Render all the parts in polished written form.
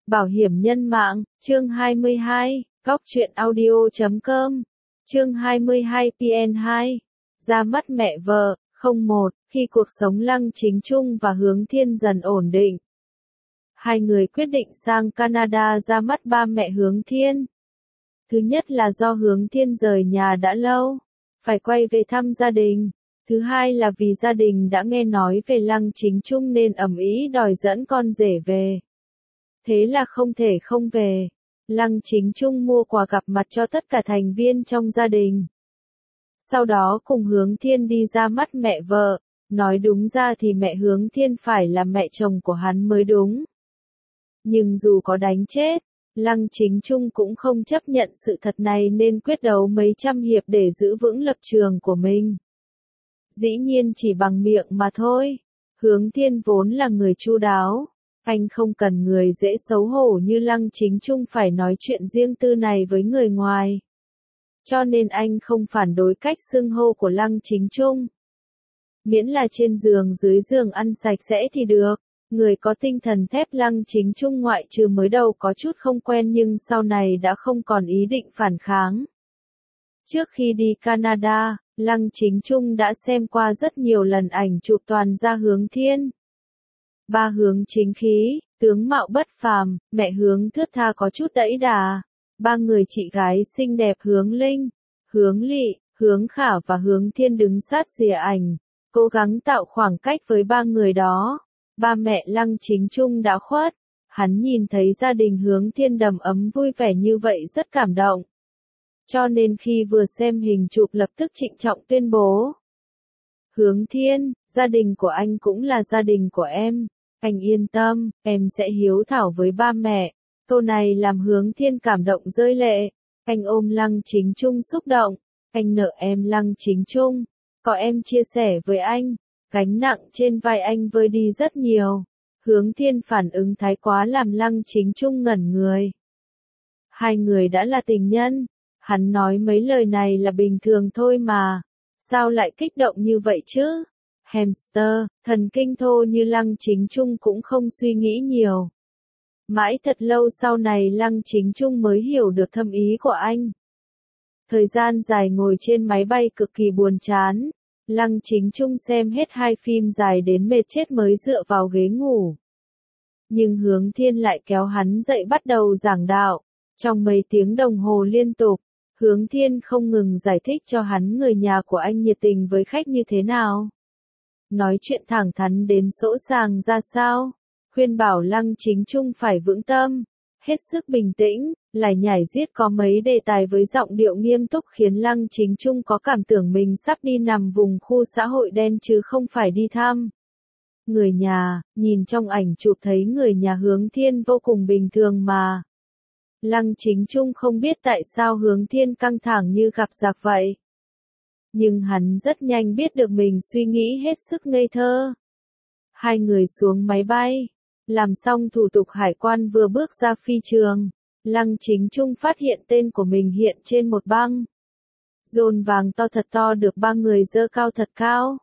Bảo hiểm nhân mạng, chương 22, góc truyện audio.com, chương 22 PN2, ra mắt mẹ vợ, 01, khi cuộc sống Lăng Chính Trung và Hướng Thiên dần ổn định. Hai người quyết định sang Canada ra mắt ba mẹ Hướng Thiên. Thứ nhất là do Hướng Thiên rời nhà đã lâu, phải quay về thăm gia đình. Thứ hai là vì gia đình đã nghe nói về Lăng Chính Trung nên ầm ĩ đòi dẫn con rể về. Thế là không thể không về. Lăng Chính Trung mua quà gặp mặt cho tất cả thành viên trong gia đình. Sau đó cùng Hướng Thiên đi ra mắt mẹ vợ. Nói đúng ra thì mẹ Hướng Thiên phải là mẹ chồng của hắn mới đúng. Nhưng dù có đánh chết, Lăng Chính Trung cũng không chấp nhận sự thật này nên quyết đấu mấy trăm hiệp để giữ vững lập trường của mình. Dĩ nhiên chỉ bằng miệng mà thôi. Hướng Thiên vốn là người chu đáo. Anh không cần người dễ xấu hổ như Lăng Chính Trung phải nói chuyện riêng tư này với người ngoài. Cho nên anh không phản đối cách xưng hô của Lăng Chính Trung. Miễn là trên giường dưới giường ăn sạch sẽ thì được. Người có tinh thần thép Lăng Chính Trung ngoại trừ mới đầu có chút không quen nhưng sau này đã không còn ý định phản kháng. Trước khi đi Canada, Lăng Chính Trung đã xem qua rất nhiều lần ảnh chụp toàn gia Hướng Thiên. Ba Hướng chính khí, tướng mạo bất phàm, mẹ Hướng thướt tha có chút đẫy đà. Ba người chị gái xinh đẹp Hướng Linh, Hướng Lị, Hướng Khả và Hướng Thiên đứng sát rìa ảnh, cố gắng tạo khoảng cách với ba người đó. Ba mẹ Lăng Chính Trung đã khuất, hắn nhìn thấy gia đình Hướng Thiên đầm ấm vui vẻ như vậy rất cảm động. Cho nên khi vừa xem hình chụp lập tức trịnh trọng tuyên bố. Hướng Thiên, gia đình của anh cũng là gia đình của em. Anh yên tâm, em sẽ hiếu thảo với ba mẹ. Câu này làm Hướng Thiên cảm động rơi lệ. Anh ôm Lăng Chính Trung xúc động. Anh nợ em Lăng Chính Trung. Có em chia sẻ với anh. Gánh nặng trên vai anh vơi đi rất nhiều. Hướng Thiên phản ứng thái quá làm Lăng Chính Trung ngẩn người. Hai người đã là tình nhân. Hắn nói mấy lời này là bình thường thôi mà. Sao lại kích động như vậy chứ? Hamster, thần kinh thô như Lăng Chính Trung cũng không suy nghĩ nhiều. Mãi thật lâu sau này Lăng Chính Trung mới hiểu được thâm ý của anh. Thời gian dài ngồi trên máy bay cực kỳ buồn chán. Lăng Chính Trung xem hết 2 phim dài đến mệt chết mới dựa vào ghế ngủ. Nhưng Hướng Thiên lại kéo hắn dậy bắt đầu giảng đạo. Trong mấy tiếng đồng hồ liên tục, Hướng Thiên không ngừng giải thích cho hắn người nhà của anh nhiệt tình với khách như thế nào. Nói chuyện thẳng thắn đến sỗ sàng ra sao. Khuyên bảo Lăng Chính Trung phải vững tâm, hết sức bình tĩnh, lại nhảy giết có mấy đề tài với giọng điệu nghiêm túc khiến Lăng Chính Trung có cảm tưởng mình sắp đi nằm vùng khu xã hội đen chứ không phải đi thăm. Người nhà, nhìn trong ảnh chụp thấy người nhà Hướng Thiên vô cùng bình thường mà. Lăng Chính Trung không biết tại sao Hướng Thiên căng thẳng như gặp giặc vậy. Nhưng hắn rất nhanh biết được mình suy nghĩ hết sức ngây thơ. Hai người xuống máy bay. Làm xong thủ tục hải quan vừa bước ra phi trường. Lăng Chính Trung phát hiện tên của mình hiện trên một băng. Dồn vàng to thật to được ba người giơ cao thật cao.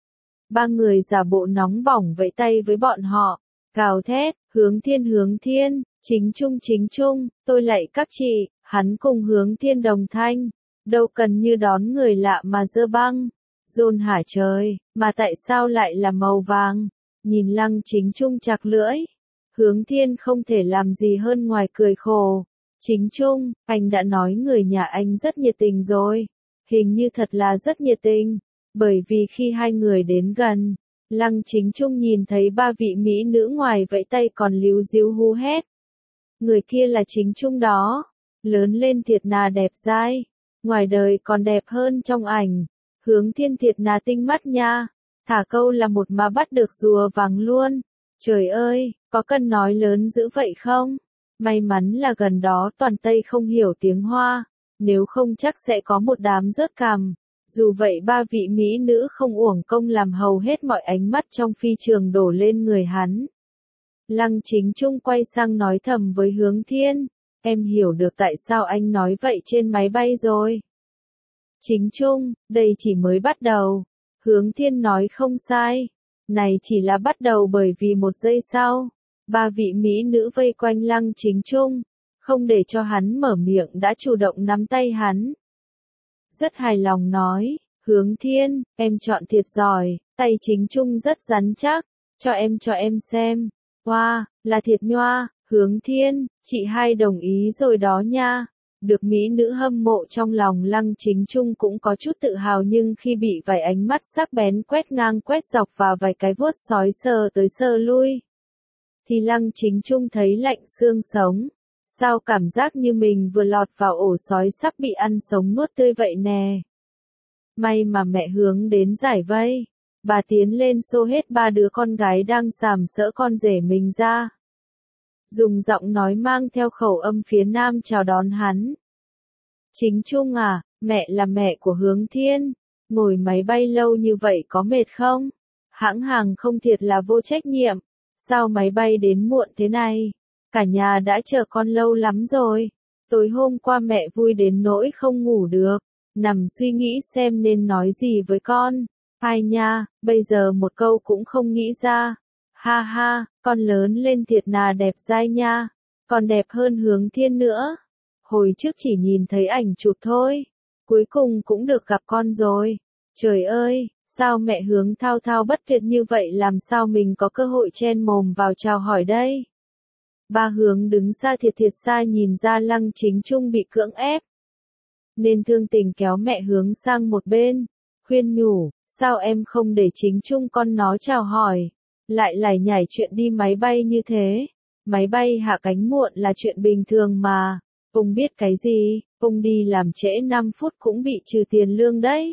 Ba người giả bộ nóng bỏng vẫy tay với bọn họ. Gào thét, Hướng Thiên, Chính Trung, tôi lạy các chị. Hắn cùng Hướng Thiên đồng thanh. Đâu cần như đón người lạ mà giơ băng. Dồn hả trời, mà tại sao lại là màu vàng? Nhìn Lăng Chính Trung chạc lưỡi. Hướng Thiên không thể làm gì hơn ngoài cười khổ. Chính Trung, anh đã nói người nhà anh rất nhiệt tình rồi. Hình như thật là rất nhiệt tình. Bởi vì khi hai người đến gần, Lăng Chính Trung nhìn thấy ba vị mỹ nữ ngoài vẫy tay còn líu díu hú hét. Người kia là Chính Trung đó. Lớn lên thiệt nà đẹp dai. Ngoài đời còn đẹp hơn trong ảnh. Hướng Thiên thiệt nà tinh mắt nha. Thả câu là một mà bắt được rùa vàng luôn. Trời ơi, có cần nói lớn dữ vậy không? May mắn là gần đó toàn Tây không hiểu tiếng Hoa. Nếu không chắc sẽ có một đám rớt cằm. Dù vậy ba vị mỹ nữ không uổng công làm hầu hết mọi ánh mắt trong phi trường đổ lên người hắn. Lăng Chính Trung quay sang nói thầm với Hướng Thiên. Em hiểu được tại sao anh nói vậy trên máy bay rồi. Chính Trung, đây chỉ mới bắt đầu. Hướng Thiên nói không sai. Này chỉ là bắt đầu bởi vì một giây sau. Ba vị mỹ nữ vây quanh Lăng Chính Trung, không để cho hắn mở miệng đã chủ động nắm tay hắn. Rất hài lòng nói, Hướng Thiên, em chọn thiệt giỏi, tay Chính Trung rất rắn chắc, cho em xem. Wow, là thiệt nhoa, Hướng Thiên, chị hai đồng ý rồi đó nha. Được mỹ nữ hâm mộ trong lòng Lăng Chính Trung cũng có chút tự hào, nhưng khi bị vài ánh mắt sắc bén quét ngang quét dọc và vài cái vuốt sói sờ tới sờ lui, thì Lăng Chính Trung thấy lạnh xương sống. Sao cảm giác như mình vừa lọt vào ổ sói sắp bị ăn sống nuốt tươi vậy nè. May mà mẹ Hướng đến giải vây. Bà tiến lên xô hết ba đứa con gái đang sàm sỡ con rể mình ra. Dùng giọng nói mang theo khẩu âm phía Nam chào đón hắn. Chính Trung à, mẹ là mẹ của Hướng Thiên. Ngồi máy bay lâu như vậy có mệt không? Hãng hàng không thiệt là vô trách nhiệm. Sao máy bay đến muộn thế này? Cả nhà đã chờ con lâu lắm rồi. Tối hôm qua mẹ vui đến nỗi không ngủ được. Nằm suy nghĩ xem nên nói gì với con. Ai nha, bây giờ một câu cũng không nghĩ ra. Ha ha, con lớn lên thiệt là đẹp dai nha. Còn đẹp hơn Hướng Thiên nữa. Hồi trước chỉ nhìn thấy ảnh chụp thôi. Cuối cùng cũng được gặp con rồi. Trời ơi, sao mẹ Hướng thao thao bất tuyệt như vậy, làm sao mình có cơ hội chen mồm vào chào hỏi đây? Ba Hướng đứng xa thiệt xa, nhìn ra Lăng Chính Trung bị cưỡng ép, nên thương tình kéo mẹ Hướng sang một bên, khuyên nhủ, sao em không để Chính Trung con nó chào hỏi, lại lải nhải chuyện đi máy bay như thế. Máy bay hạ cánh muộn là chuyện bình thường mà, ông biết cái gì, ông đi làm trễ 5 phút cũng bị trừ tiền lương đấy.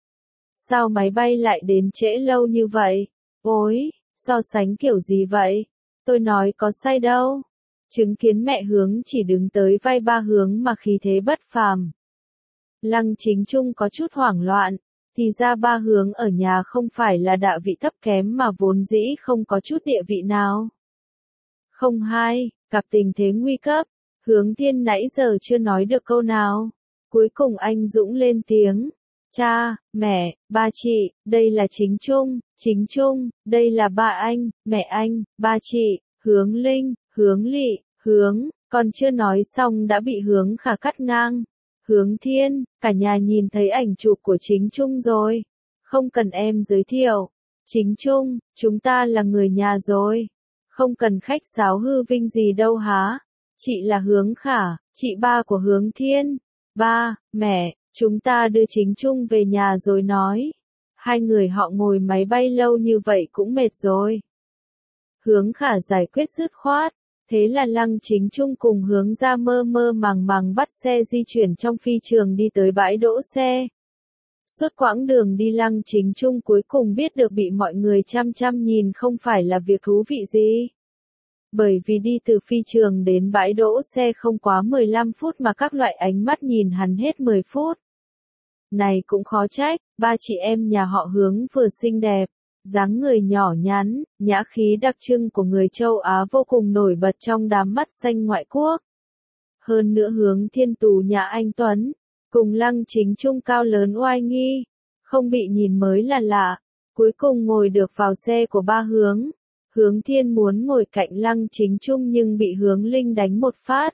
Sao máy bay lại đến trễ lâu như vậy? Ôi, so sánh kiểu gì vậy? Tôi nói có sai đâu. Chứng kiến mẹ Hướng chỉ đứng tới vai ba Hướng mà khí thế bất phàm. Lăng Chính Trung có chút hoảng loạn, thì ra ba Hướng ở nhà không phải là đạ vị thấp kém mà vốn dĩ không có chút địa vị nào. Không hai, gặp tình thế nguy cấp, Hướng Thiên nãy giờ chưa nói được câu nào. Cuối cùng anh Dũng lên tiếng. Cha, mẹ, ba chị, đây là Chính Trung, đây là ba anh, mẹ anh, ba chị, Hướng Linh, Hướng Lị, Hướng, còn chưa nói xong đã bị Hướng Khả cắt ngang. Hướng Thiên, cả nhà nhìn thấy ảnh chụp của Chính Trung rồi. Không cần em giới thiệu. Chính Trung, chúng ta là người nhà rồi. Không cần khách sáo hư vinh gì đâu há. Chị là Hướng Khả, chị ba của Hướng Thiên. Ba, mẹ, chúng ta đưa Chính Trung về nhà rồi nói. Hai người họ ngồi máy bay lâu như vậy cũng mệt rồi. Hướng Khả giải quyết dứt khoát. Thế là Lăng Chính Trung cùng Hướng ra mơ màng bắt xe di chuyển trong phi trường đi tới bãi đỗ xe. Suốt quãng đường đi Lăng Chính Trung cuối cùng biết được bị mọi người chăm nhìn không phải là việc thú vị gì. Bởi vì đi từ phi trường đến bãi đỗ xe không quá 15 phút mà các loại ánh mắt nhìn hắn hết 10 phút. Này cũng khó trách, ba chị em nhà họ Hướng vừa xinh đẹp, dáng người nhỏ nhắn, nhã khí đặc trưng của người châu Á vô cùng nổi bật trong đám mắt xanh ngoại quốc. Hơn nữa Hướng Thiên tù nhà anh Tuấn, cùng Lăng Chính Trung cao lớn oai nghi, không bị nhìn mới là lạ. Cuối cùng ngồi được vào xe của ba Hướng. Hướng Thiên muốn ngồi cạnh Lăng Chính Trung nhưng bị Hướng Linh đánh một phát.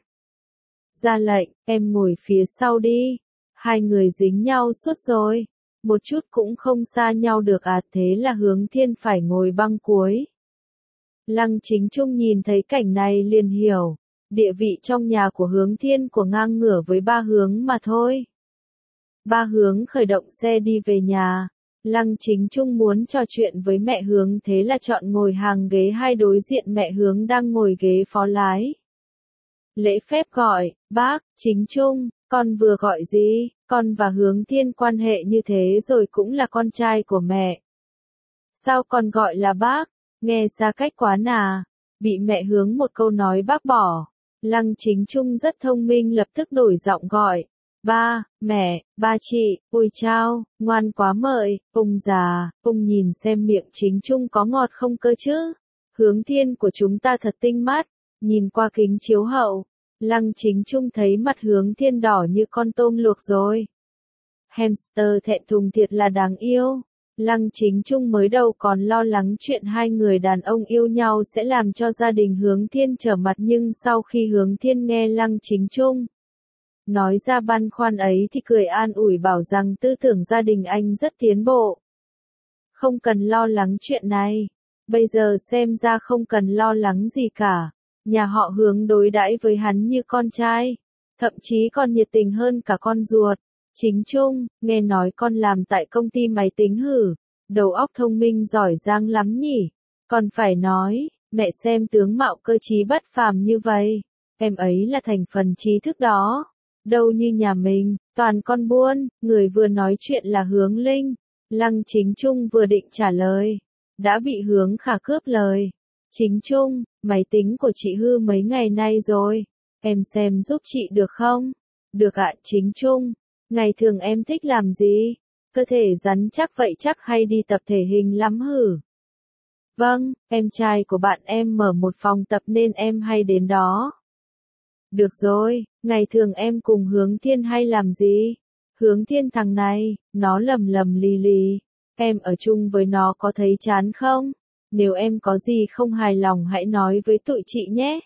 Ra lệnh, em ngồi phía sau đi. Hai người dính nhau suốt rồi. Một chút cũng không xa nhau được à, thế là Hướng Thiên phải ngồi băng cuối. Lăng Chính Trung nhìn thấy cảnh này liền hiểu, địa vị trong nhà của Hướng Thiên của ngang ngửa với ba Hướng mà thôi. Ba Hướng khởi động xe đi về nhà. Lăng Chính Trung muốn trò chuyện với mẹ Hướng, thế là chọn ngồi hàng ghế hai đối diện mẹ Hướng đang ngồi ghế phó lái. Lễ phép gọi, bác, Chính Trung, con vừa gọi gì? Con và Hướng Thiên quan hệ như thế rồi cũng là con trai của mẹ. Sao con gọi là bác? Nghe xa cách quá nà. Bị mẹ Hướng một câu nói bác bỏ. Lăng Chính Trung rất thông minh lập tức đổi giọng gọi. Ba, mẹ, ba chị, ôi chao, ngoan quá mợi, ông già, ông nhìn xem miệng Chính Trung có ngọt không cơ chứ. Hướng Thiên của chúng ta thật tinh mắt, nhìn qua kính chiếu hậu. Lăng Chính Trung thấy mặt Hướng Thiên đỏ như con tôm luộc rồi. Hamster thẹn thùng thiệt là đáng yêu. Lăng Chính Trung mới đầu còn lo lắng chuyện hai người đàn ông yêu nhau sẽ làm cho gia đình Hướng Thiên trở mặt, nhưng sau khi Hướng Thiên nghe Lăng Chính Trung nói ra băn khoăn ấy thì cười an ủi bảo rằng tư tưởng gia đình anh rất tiến bộ. Không cần lo lắng chuyện này. Bây giờ xem ra không cần lo lắng gì cả. Nhà họ Hướng đối đãi với hắn như con trai. Thậm chí còn nhiệt tình hơn cả con ruột. Chính Trung, nghe nói con làm tại công ty máy tính hử. Đầu óc thông minh giỏi giang lắm nhỉ. Còn phải nói, mẹ xem tướng mạo cơ trí bất phàm như vậy. Em ấy là thành phần trí thức đó. Đâu như nhà mình, toàn con buôn. Người vừa nói chuyện là Hướng Linh. Lăng Chính Trung vừa định trả lời, đã bị Hướng Khả cướp lời. Chính Trung, máy tính của chị hư mấy ngày nay rồi, em xem giúp chị được không? Được ạ. Chính Trung, ngày thường em thích làm gì? Cơ thể rắn chắc vậy chắc hay đi tập thể hình lắm hử? Vâng, em trai của bạn em mở một phòng tập nên em hay đến đó. Được rồi, ngày thường em cùng Hướng Thiên hay làm gì? Hướng Thiên thằng này, nó lầm lầm lì lì. Em ở chung với nó có thấy chán không? Nếu em có gì không hài lòng hãy nói với tụi chị nhé.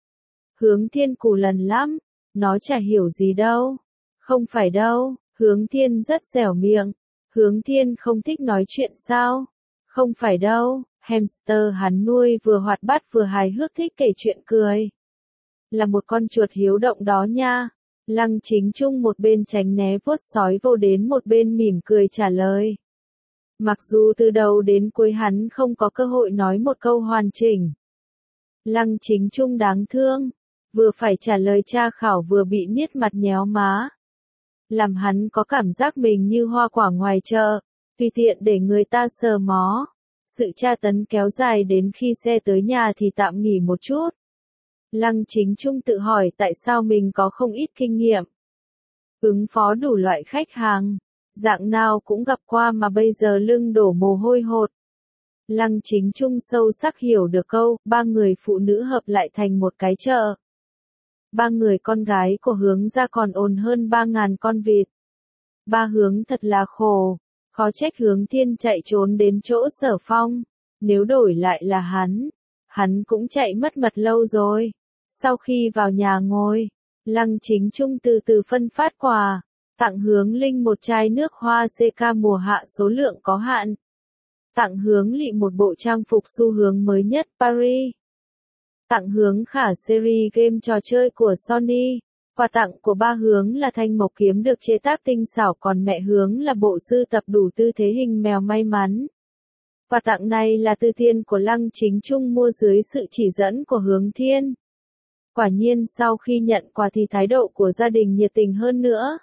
Hướng Thiên cù lần lắm. Nó chả hiểu gì đâu. Không phải đâu, Hướng Thiên rất dẻo miệng. Hướng Thiên không thích nói chuyện sao? Không phải đâu, hamster hắn nuôi vừa hoạt bát vừa hài hước thích kể chuyện cười. Là một con chuột hiếu động đó nha. Lăng Chính Trung một bên tránh né vuốt sói vô đến một bên mỉm cười trả lời. Mặc dù từ đầu đến cuối hắn không có cơ hội nói một câu hoàn chỉnh. Lăng Chính Trung đáng thương, vừa phải trả lời tra khảo vừa bị niết mặt nhéo má. Làm hắn có cảm giác mình như hoa quả ngoài chợ, tùy tiện để người ta sờ mó. Sự tra tấn kéo dài đến khi xe tới nhà thì tạm nghỉ một chút. Lăng Chính Trung tự hỏi tại sao mình có không ít kinh nghiệm. Ứng phó đủ loại khách hàng. Dạng nào cũng gặp qua mà bây giờ lưng đổ mồ hôi hột. Lăng Chính Trung sâu sắc hiểu được câu, ba người phụ nữ hợp lại thành một cái chợ. Ba người con gái của Hướng ra còn ồn hơn 3.000 con vịt. Ba Hướng thật là khổ. Khó trách Hướng Thiên chạy trốn đến chỗ Sở Phong. Nếu đổi lại là hắn cũng chạy mất mật lâu rồi. Sau khi vào nhà ngồi, Lăng Chính Trung từ từ phân phát quà. Tặng Hướng Linh một chai nước hoa CK mùa hạ số lượng có hạn. Tặng Hướng Lị một bộ trang phục xu hướng mới nhất Paris. Tặng Hướng Khả series game trò chơi của Sony. Quà tặng của ba Hướng là thanh mộc kiếm được chế tác tinh xảo, còn mẹ Hướng là bộ sưu tập đủ tư thế hình mèo may mắn. Quà tặng này là từ tiền của Lăng Chính Trung mua dưới sự chỉ dẫn của Hướng Thiên. Quả nhiên sau khi nhận quà thì thái độ của gia đình nhiệt tình hơn nữa.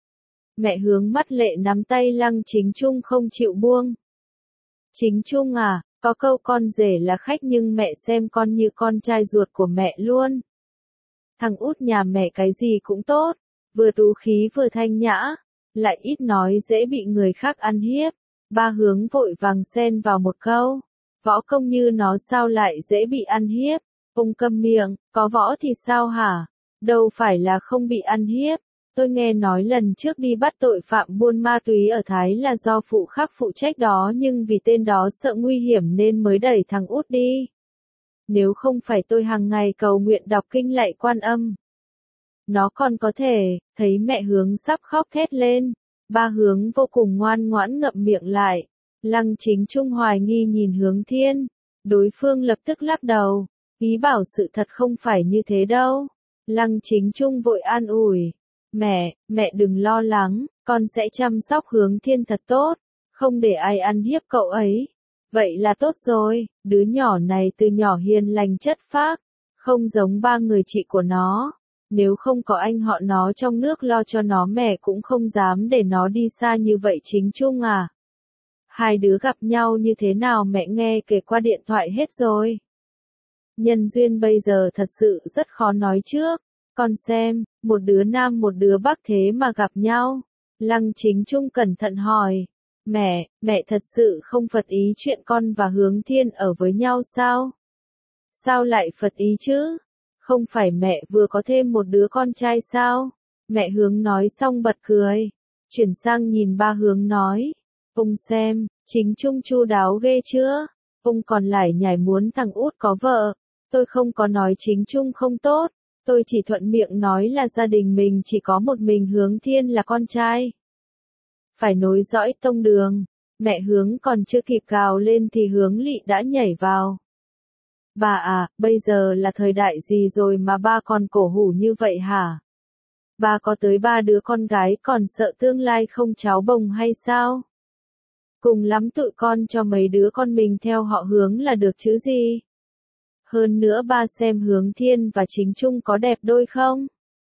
Mẹ Hướng mắt lệ nắm tay Lăng Chính Trung không chịu buông. Chính Trung à, có câu con rể là khách nhưng mẹ xem con như con trai ruột của mẹ luôn. Thằng út nhà mẹ cái gì cũng tốt, vừa tú khí vừa thanh nhã, lại ít nói dễ bị người khác ăn hiếp. Ba Hướng vội vàng xen vào một câu, võ công như nó sao lại dễ bị ăn hiếp. Ông câm miệng, có võ thì sao hả? Đâu phải là không bị ăn hiếp. Tôi nghe nói lần trước đi bắt tội phạm buôn ma túy ở Thái là do phụ khắc phụ trách đó, nhưng vì tên đó sợ nguy hiểm nên mới đẩy thằng út đi. Nếu không phải tôi hàng ngày cầu nguyện đọc kinh lạy Quan Âm, nó còn có thể. Thấy mẹ Hướng sắp khóc thét lên, ba Hướng vô cùng ngoan ngoãn ngậm miệng lại. Lăng Chính Trung hoài nghi nhìn Hướng Thiên, đối phương lập tức lắc đầu, ý bảo sự thật không phải như thế đâu. Lăng Chính Trung vội an ủi, mẹ đừng lo lắng, con sẽ chăm sóc Hướng Thiên thật tốt, không để ai ăn hiếp cậu ấy. Vậy là tốt rồi, đứa nhỏ này từ nhỏ hiền lành chất phác, không giống ba người chị của nó. Nếu không có anh họ nó trong nước lo cho nó mẹ cũng không dám để nó đi xa như vậy. Chính Trung à. Hai đứa gặp nhau như thế nào mẹ nghe kể qua điện thoại hết rồi. Nhân duyên bây giờ thật sự rất khó nói trước. Con xem, một đứa nam một đứa bắc thế mà gặp nhau. Lăng Chính Trung cẩn thận hỏi. Mẹ thật sự không phật ý chuyện con và Hướng Thiên ở với nhau sao? Sao lại phật ý chứ? Không phải mẹ vừa có thêm một đứa con trai sao? Mẹ Hướng nói xong bật cười. Chuyển sang nhìn ba Hướng nói. Ông xem, Chính Trung chu đáo ghê chưa? Ông còn lại nhảy muốn thằng út có vợ. Tôi không có nói Chính Trung không tốt. Tôi chỉ thuận miệng nói là gia đình mình chỉ có một mình Hướng Thiên là con trai. Phải nối dõi tông đường. Mẹ Hướng còn chưa kịp gào lên thì Hướng Lị đã nhảy vào. Bà à, bây giờ là thời đại gì rồi mà ba còn cổ hủ như vậy hả? Bà có tới 3 đứa con gái còn sợ tương lai không cháu bồng hay sao? Cùng lắm tụi con cho mấy đứa con mình theo họ Hướng là được chứ gì? Hơn nữa ba xem Hướng Thiên và Chính Trung có đẹp đôi không?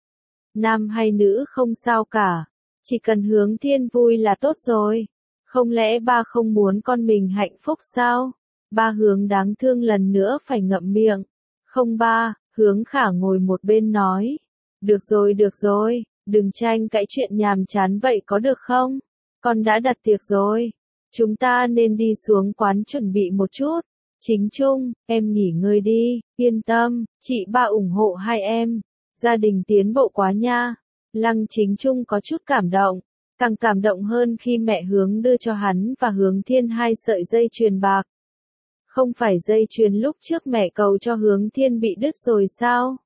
Nam hay nữ không sao cả. Chỉ cần Hướng Thiên vui là tốt rồi. Không lẽ ba không muốn con mình hạnh phúc sao? Ba Hướng đáng thương lần nữa phải ngậm miệng. Không ba, Hướng Khả ngồi một bên nói. Được rồi, đừng tranh cãi chuyện nhàm chán vậy có được không? Con đã đặt tiệc rồi. Chúng ta nên đi xuống quán chuẩn bị một chút. Chính Trung, em nghỉ ngơi đi, yên tâm, chị ba ủng hộ hai em. Gia đình tiến bộ quá nha. Lăng Chính Trung có chút cảm động. Càng cảm động hơn khi mẹ Hướng đưa cho hắn và Hướng Thiên 2 sợi dây chuyền bạc. Không phải dây chuyền lúc trước mẹ cầu cho Hướng Thiên bị đứt rồi sao?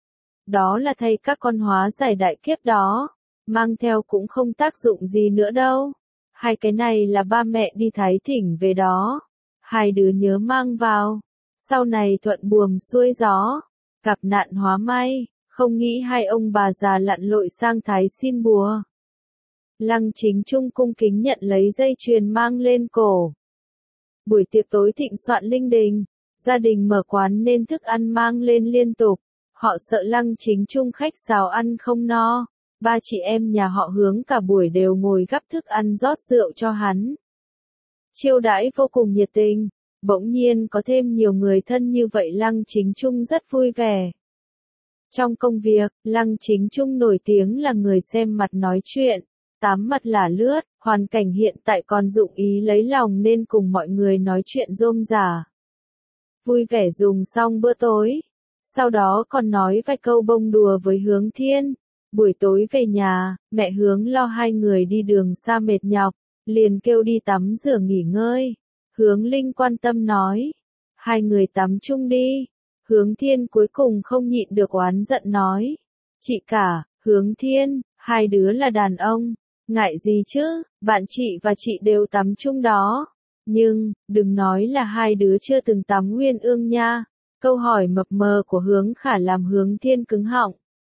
Đó là thay các con hóa giải đại kiếp đó. Mang theo cũng không tác dụng gì nữa đâu. Hai cái này là ba mẹ đi Thái Thỉnh về đó. Hai đứa nhớ mang vào. Sau này thuận buồm xuôi gió. Gặp nạn hóa may. Không nghĩ hai ông bà già lặn lội sang Thái xin bùa. Lăng Chính Trung cung kính nhận lấy dây chuyền mang lên cổ. Buổi tiệc tối thịnh soạn linh đình. Gia đình mở quán nên thức ăn mang lên liên tục. Họ sợ Lăng Chính Trung khách xào ăn không no. Ba chị em nhà họ Hướng cả buổi đều ngồi gắp thức ăn rót rượu cho hắn. Chiêu đãi vô cùng nhiệt tình. Bỗng nhiên có thêm nhiều người thân như vậy Lăng Chính Trung rất vui vẻ. Trong công việc, Lăng Chính Trung nổi tiếng là người xem mặt nói chuyện, tám mặt lả lướt, hoàn cảnh hiện tại còn dụng ý lấy lòng nên cùng mọi người nói chuyện rôm rả. Vui vẻ dùng xong bữa tối. Sau đó còn nói vài câu bông đùa với Hướng Thiên. Buổi tối về nhà, mẹ Hướng lo hai người đi đường xa mệt nhọc, liền kêu đi tắm rửa nghỉ ngơi. Hướng Linh quan tâm nói, hai người tắm chung đi. Hướng Thiên cuối cùng không nhịn được oán giận nói, chị cả, Hướng Thiên, hai đứa là đàn ông, ngại gì chứ, bạn chị và chị đều tắm chung đó. Nhưng, đừng nói là hai đứa chưa từng tắm Nguyên Ương nha. Câu hỏi mập mờ của Hướng Khả làm Hướng Thiên cứng họng.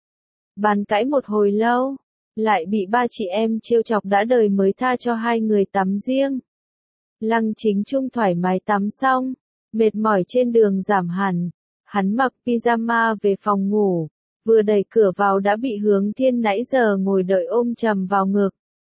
Bàn cãi một hồi lâu, lại bị ba chị em trêu chọc đã đời mới tha cho hai người tắm riêng. Lăng Chính Trung thoải mái tắm xong, mệt mỏi trên đường giảm hẳn, hắn mặc pyjama về phòng ngủ, vừa đẩy cửa vào đã bị Hướng Thiên nãy giờ ngồi đợi ôm chầm vào ngực.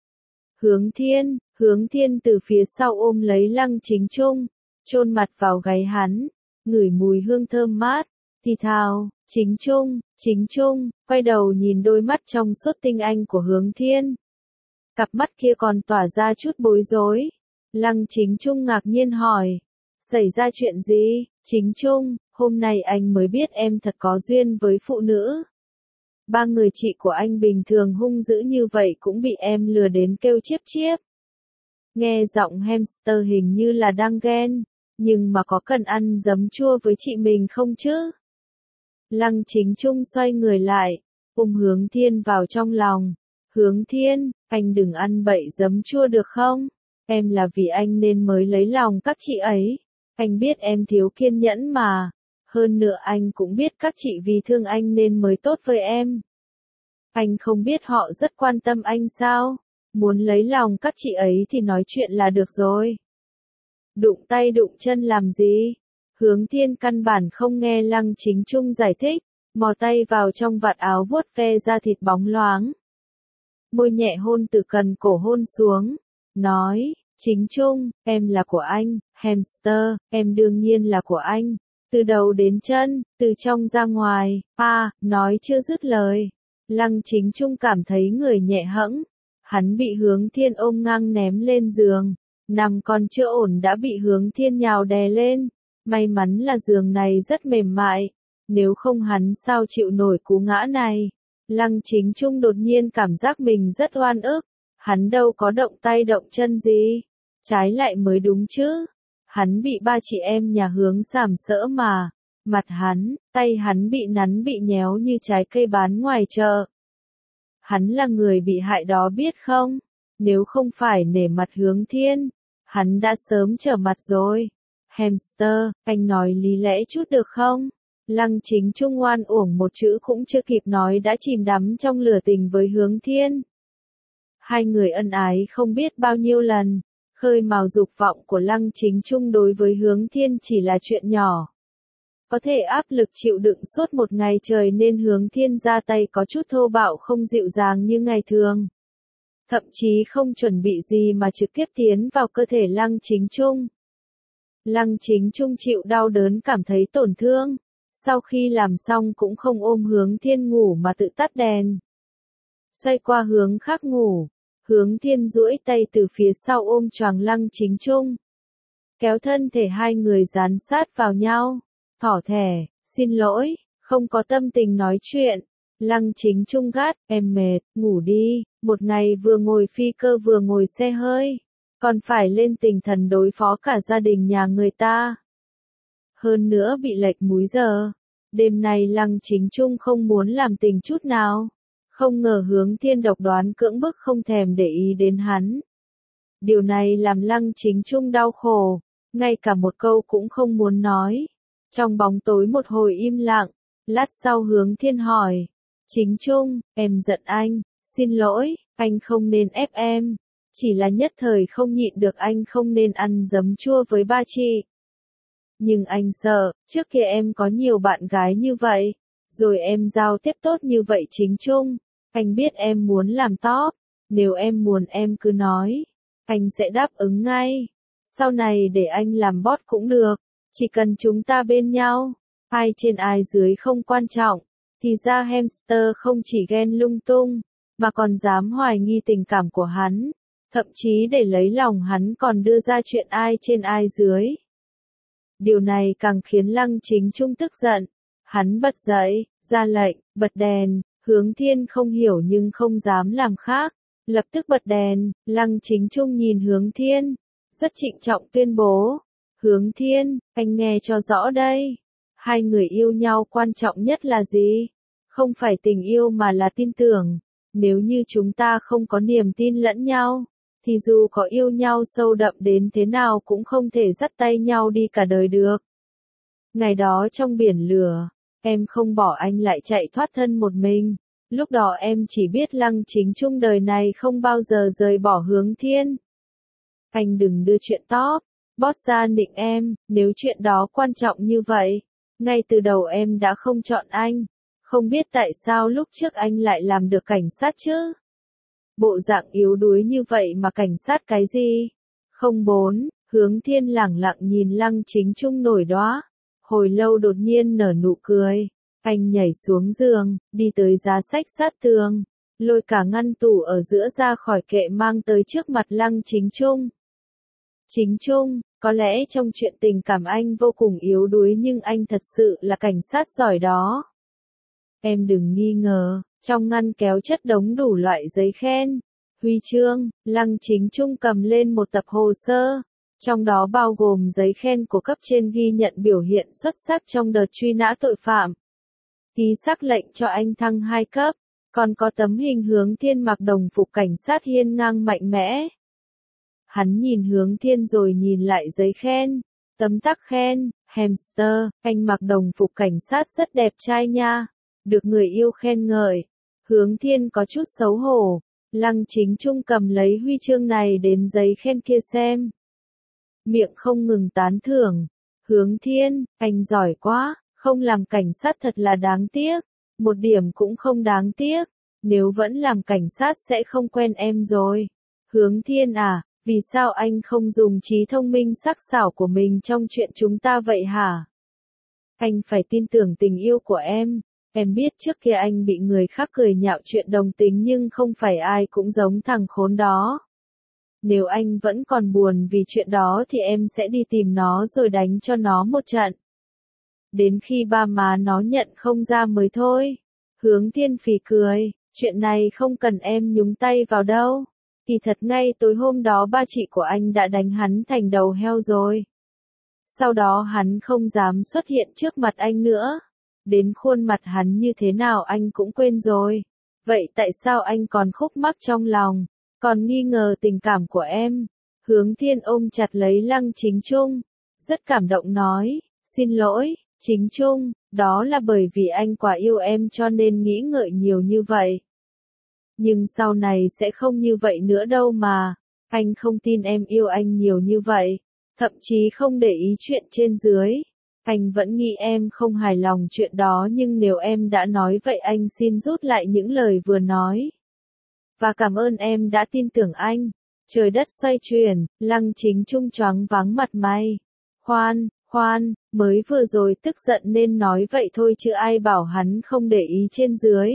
Hướng Thiên từ phía sau ôm lấy Lăng Chính Trung, chôn mặt vào gáy hắn, ngửi mùi hương thơm mát, thì thào, Chính Trung, quay đầu nhìn đôi mắt trong suốt tinh anh của Hướng Thiên. Cặp mắt kia còn tỏa ra chút bối rối. Lăng Chính Trung ngạc nhiên hỏi, xảy ra chuyện gì? Chính Trung, hôm nay anh mới biết em thật có duyên với phụ nữ. Ba người chị của anh bình thường hung dữ như vậy cũng bị em lừa đến kêu chiếp chiếp. Nghe giọng hamster hình như là đang ghen, nhưng mà có cần ăn giấm chua với chị mình không chứ? Lăng Chính Trung xoay người lại, ôm Hướng Thiên vào trong lòng. Hướng Thiên, anh đừng ăn bậy giấm chua được không? Em là vì anh nên mới lấy lòng các chị ấy. Anh biết em thiếu kiên nhẫn mà. Hơn nữa anh cũng biết các chị vì thương anh nên mới tốt với em. Anh không biết họ rất quan tâm anh sao? Muốn lấy lòng các chị ấy thì nói chuyện là được rồi. Đụng tay đụng chân làm gì? Hướng Thiên căn bản không nghe Lăng Chính Trung giải thích, mò tay vào trong vạt áo vuốt ve da thịt bóng loáng. Môi nhẹ hôn từ cần cổ hôn xuống, nói, Chính Trung, em là của anh, hamster, em đương nhiên là của anh, từ đầu đến chân, từ trong ra ngoài, nói chưa dứt lời. Lăng Chính Trung cảm thấy người nhẹ hẫng, hắn bị Hướng Thiên ôm ngang ném lên giường, nằm còn chưa ổn đã bị Hướng Thiên nhào đè lên. May mắn là giường này rất mềm mại, nếu không hắn sao chịu nổi cú ngã này. Lăng Chính Trung đột nhiên cảm giác mình rất oan ức, hắn đâu có động tay động chân gì. Trái lại mới đúng chứ. Hắn bị ba chị em nhà Hướng sàm sỡ mà. Mặt hắn, tay hắn bị nắn bị nhéo như trái cây bán ngoài chợ. Hắn là người bị hại đó biết không? Nếu không phải nể mặt Hướng Thiên, hắn đã sớm trở mặt rồi. Hamster, anh nói lý lẽ chút được không? Lăng Chính Trung oan uổng một chữ cũng chưa kịp nói đã chìm đắm trong lửa tình với Hướng Thiên. Hai người ân ái không biết bao nhiêu lần, khơi mào dục vọng của Lăng Chính Trung đối với Hướng Thiên chỉ là chuyện nhỏ. Có thể áp lực chịu đựng suốt một ngày trời nên Hướng Thiên ra tay có chút thô bạo không dịu dàng như ngày thường. Thậm chí không chuẩn bị gì mà trực tiếp tiến vào cơ thể Lăng Chính Trung. Lăng Chính Trung chịu đau đớn cảm thấy tổn thương. Sau khi làm xong cũng không ôm Hướng Thiên ngủ mà tự tắt đèn. Xoay qua hướng khác ngủ. Hướng Thiên duỗi tay từ phía sau ôm choàng Lăng Chính Trung. Kéo thân thể hai người dán sát vào nhau. Thỏ thẻ, xin lỗi, không có tâm tình nói chuyện. Lăng Chính Trung gắt, em mệt, ngủ đi, một ngày vừa ngồi phi cơ vừa ngồi xe hơi. Còn phải lên tinh thần đối phó cả gia đình nhà người ta. Hơn nữa bị lệch múi giờ. Đêm nay Lăng Chính Trung không muốn làm tình chút nào. Không ngờ Hướng Thiên độc đoán cưỡng bức không thèm để ý đến hắn. Điều này làm Lăng Chính Trung đau khổ. Ngay cả một câu cũng không muốn nói. Trong bóng tối một hồi im lặng. Lát sau Hướng Thiên hỏi. Chính Trung, em giận anh. Xin lỗi, anh không nên ép em. Chỉ là nhất thời không nhịn được anh không nên ăn giấm chua với ba chị. Nhưng anh sợ, trước kia em có nhiều bạn gái như vậy. Rồi em giao tiếp tốt như vậy Chính Trung. Anh biết em muốn làm top. Nếu em muốn em cứ nói. Anh sẽ đáp ứng ngay. Sau này để anh làm boss cũng được. Chỉ cần chúng ta bên nhau. Ai trên ai dưới không quan trọng. Thì ra hamster không chỉ ghen lung tung. Mà còn dám hoài nghi tình cảm của hắn. Thậm chí để lấy lòng hắn còn đưa ra chuyện ai trên ai dưới. Điều này càng khiến Lăng Chính Trung tức giận. Hắn bật dậy, ra lệnh, bật đèn. Hướng Thiên không hiểu nhưng không dám làm khác. Lập tức bật đèn, Lăng Chính Trung nhìn Hướng Thiên. Rất trịnh trọng tuyên bố. Hướng Thiên, anh nghe cho rõ đây. Hai người yêu nhau quan trọng nhất là gì? Không phải tình yêu mà là tin tưởng. Nếu như chúng ta không có niềm tin lẫn nhau, thì dù có yêu nhau sâu đậm đến thế nào cũng không thể dắt tay nhau đi cả đời được. Ngày đó trong biển lửa, em không bỏ anh lại chạy thoát thân một mình. Lúc đó em chỉ biết Lăng Chính Trung đời này không bao giờ rời bỏ Hướng Thiên. Anh đừng đưa chuyện top, bót ra nịnh em, nếu chuyện đó quan trọng như vậy. Ngay từ đầu em đã không chọn anh. Không biết tại sao lúc trước anh lại làm được cảnh sát chứ? Bộ dạng yếu đuối như vậy mà cảnh sát cái gì? Không bốn, Hướng Thiên lẳng lặng nhìn Lăng Chính Trung nổi đóa. Hồi lâu đột nhiên nở nụ cười. Anh nhảy xuống giường, đi tới giá sách sát tường. Lôi cả ngăn tủ ở giữa ra khỏi kệ mang tới trước mặt Lăng Chính Trung. Chính Trung, có lẽ trong chuyện tình cảm anh vô cùng yếu đuối nhưng anh thật sự là cảnh sát giỏi đó. Em đừng nghi ngờ, trong ngăn kéo chất đống đủ loại giấy khen, huy chương. Lăng Chính Trung cầm lên một tập hồ sơ, trong đó bao gồm giấy khen của cấp trên ghi nhận biểu hiện xuất sắc trong đợt truy nã tội phạm. Ký sắc lệnh cho anh thăng 2 cấp, còn có tấm hình Hướng Thiên mặc đồng phục cảnh sát hiên ngang mạnh mẽ. Hắn nhìn Hướng Thiên rồi nhìn lại giấy khen, tấm tắc khen, hamster, anh mặc đồng phục cảnh sát rất đẹp trai nha. Được người yêu khen ngợi. Hướng Thiên có chút xấu hổ. Lăng Chính Trung cầm lấy huy chương này đến giấy khen kia xem. Miệng không ngừng tán thưởng. Hướng Thiên, anh giỏi quá, không làm cảnh sát thật là đáng tiếc. Một điểm cũng không đáng tiếc. Nếu vẫn làm cảnh sát sẽ không quen em rồi. Hướng Thiên à, vì sao anh không dùng trí thông minh sắc sảo của mình trong chuyện chúng ta vậy hả? Anh phải tin tưởng tình yêu của em. Em biết trước kia anh bị người khác cười nhạo chuyện đồng tính nhưng không phải ai cũng giống thằng khốn đó. Nếu anh vẫn còn buồn vì chuyện đó thì em sẽ đi tìm nó rồi đánh cho nó một trận. Đến khi ba má nó nhận không ra mới thôi. Hướng Thiên phì cười, chuyện này không cần em nhúng tay vào đâu. Kỳ thật ngay tối hôm đó ba chị của anh đã đánh hắn thành đầu heo rồi. Sau đó hắn không dám xuất hiện trước mặt anh nữa. Đến khuôn mặt hắn như thế nào anh cũng quên rồi. Vậy tại sao anh còn khúc mắc trong lòng, còn nghi ngờ tình cảm của em? Hướng Thiên ôm chặt lấy Lăng Chính Trung, rất cảm động nói, xin lỗi, Chính Trung, đó là bởi vì anh quá yêu em cho nên nghĩ ngợi nhiều như vậy. Nhưng sau này sẽ không như vậy nữa đâu mà, anh không tin em yêu anh nhiều như vậy, thậm chí không để ý chuyện trên dưới. Anh vẫn nghĩ em không hài lòng chuyện đó nhưng nếu em đã nói vậy anh xin rút lại những lời vừa nói. Và cảm ơn em đã tin tưởng anh. Trời đất xoay chuyển, Lăng Chính Trung choáng váng mặt mày. Khoan, mới vừa rồi tức giận nên nói vậy thôi chứ ai bảo hắn không để ý trên dưới.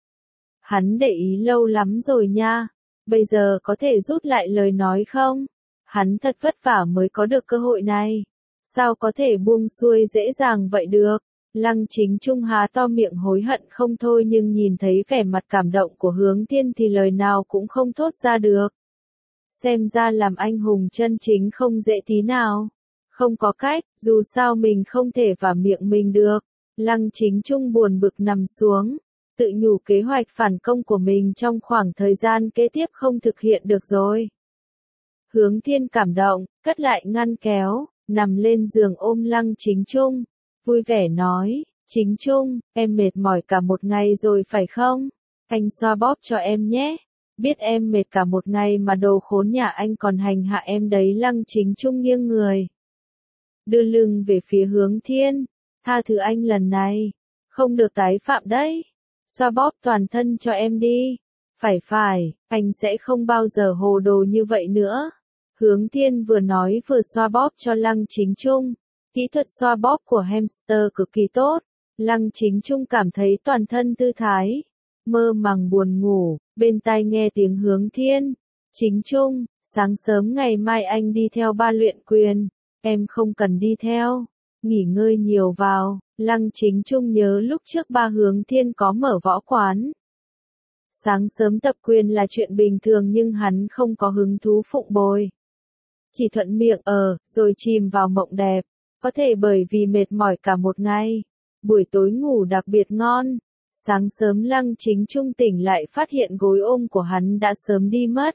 Hắn để ý lâu lắm rồi nha, bây giờ có thể rút lại lời nói không? Hắn thật vất vả mới có được cơ hội này. Sao có thể buông xuôi dễ dàng vậy được? Lăng Chính Trung há to miệng hối hận không thôi nhưng nhìn thấy vẻ mặt cảm động của Hướng Thiên thì lời nào cũng không thốt ra được. Xem ra làm anh hùng chân chính không dễ tí nào. Không có cách, dù sao mình không thể vào miệng mình được. Lăng Chính Trung buồn bực nằm xuống, tự nhủ kế hoạch phản công của mình trong khoảng thời gian kế tiếp không thực hiện được rồi. Hướng Thiên cảm động, cất lại ngăn kéo, nằm lên giường ôm Lăng Chính Trung, vui vẻ nói, Chính Trung, em mệt mỏi cả một ngày rồi phải không? Anh xoa bóp cho em nhé. Biết em mệt cả một ngày mà đồ khốn nhà anh còn hành hạ em đấy. Lăng Chính Trung nghiêng người, đưa lưng về phía Hướng Thiên, tha thứ anh lần này, không được tái phạm đấy. Xoa bóp toàn thân cho em đi. Phải, anh sẽ không bao giờ hồ đồ như vậy nữa. Hướng Thiên vừa nói vừa xoa bóp cho Lăng Chính Trung. Kỹ thuật xoa bóp của hamster cực kỳ tốt. Lăng Chính Trung cảm thấy toàn thân thư thái, mơ màng buồn ngủ, bên tai nghe tiếng Hướng Thiên. Chính Trung, sáng sớm ngày mai anh đi theo ba luyện quyền. Em không cần đi theo. Nghỉ ngơi nhiều vào. Lăng Chính Trung nhớ lúc trước ba Hướng Thiên có mở võ quán. Sáng sớm tập quyền là chuyện bình thường nhưng hắn không có hứng thú phụng bồi. Chỉ thuận miệng rồi chìm vào mộng đẹp. Có thể bởi vì mệt mỏi cả một ngày. Buổi tối ngủ đặc biệt ngon. Sáng sớm Lăng Chính Trung tỉnh lại phát hiện gối ôm của hắn đã sớm đi mất.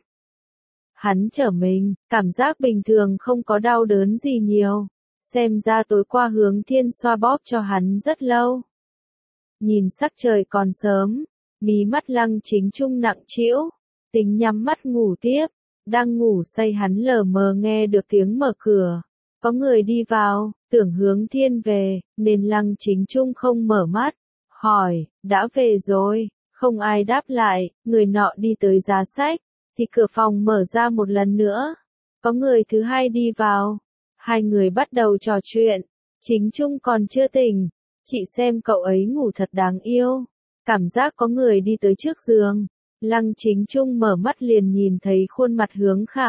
Hắn trở mình, cảm giác bình thường không có đau đớn gì nhiều. Xem ra tối qua Hướng Thiên xoa bóp cho hắn rất lâu. Nhìn sắc trời còn sớm, mí mắt Lăng Chính Trung nặng trĩu, tính nhắm mắt ngủ tiếp. Đang ngủ say hắn lờ mờ nghe được tiếng mở cửa. Có người đi vào, tưởng Hướng Thiên về, nên Lăng Chính Trung không mở mắt. Hỏi, đã về rồi, không ai đáp lại, người nọ đi tới giá sách, thì cửa phòng mở ra một lần nữa. Có người thứ hai đi vào, hai người bắt đầu trò chuyện. Chính Trung còn chưa tỉnh, chị xem cậu ấy ngủ thật đáng yêu. Cảm giác có người đi tới trước giường. Lăng Chính Trung mở mắt liền nhìn thấy khuôn mặt Hướng Khả.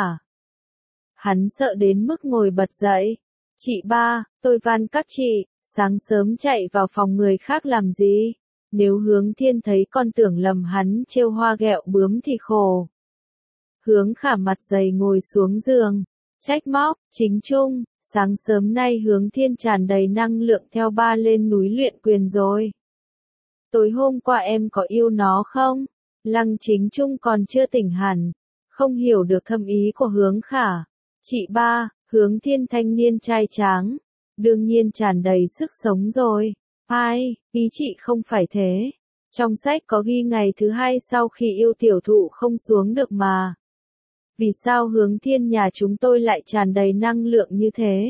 Hắn sợ đến mức ngồi bật dậy. Chị ba, tôi van các chị, sáng sớm chạy vào phòng người khác làm gì? Nếu Hướng Thiên thấy con tưởng lầm hắn trêu hoa ghẹo bướm thì khổ. Hướng Khả mặt dày ngồi xuống giường, trách móc, Chính Trung, sáng sớm nay Hướng Thiên tràn đầy năng lượng theo ba lên núi luyện quyền rồi. Tối hôm qua em có yêu nó không? Lăng Chính Trung còn chưa tỉnh hẳn, không hiểu được thâm ý của Hướng Khả. Chị ba, Hướng Thiên thanh niên trai tráng, đương nhiên tràn đầy sức sống rồi. Ai, ý chị không phải thế. Trong sách có ghi ngày thứ hai sau khi yêu tiểu thụ không xuống được mà. Vì sao Hướng Thiên nhà chúng tôi lại tràn đầy năng lượng như thế?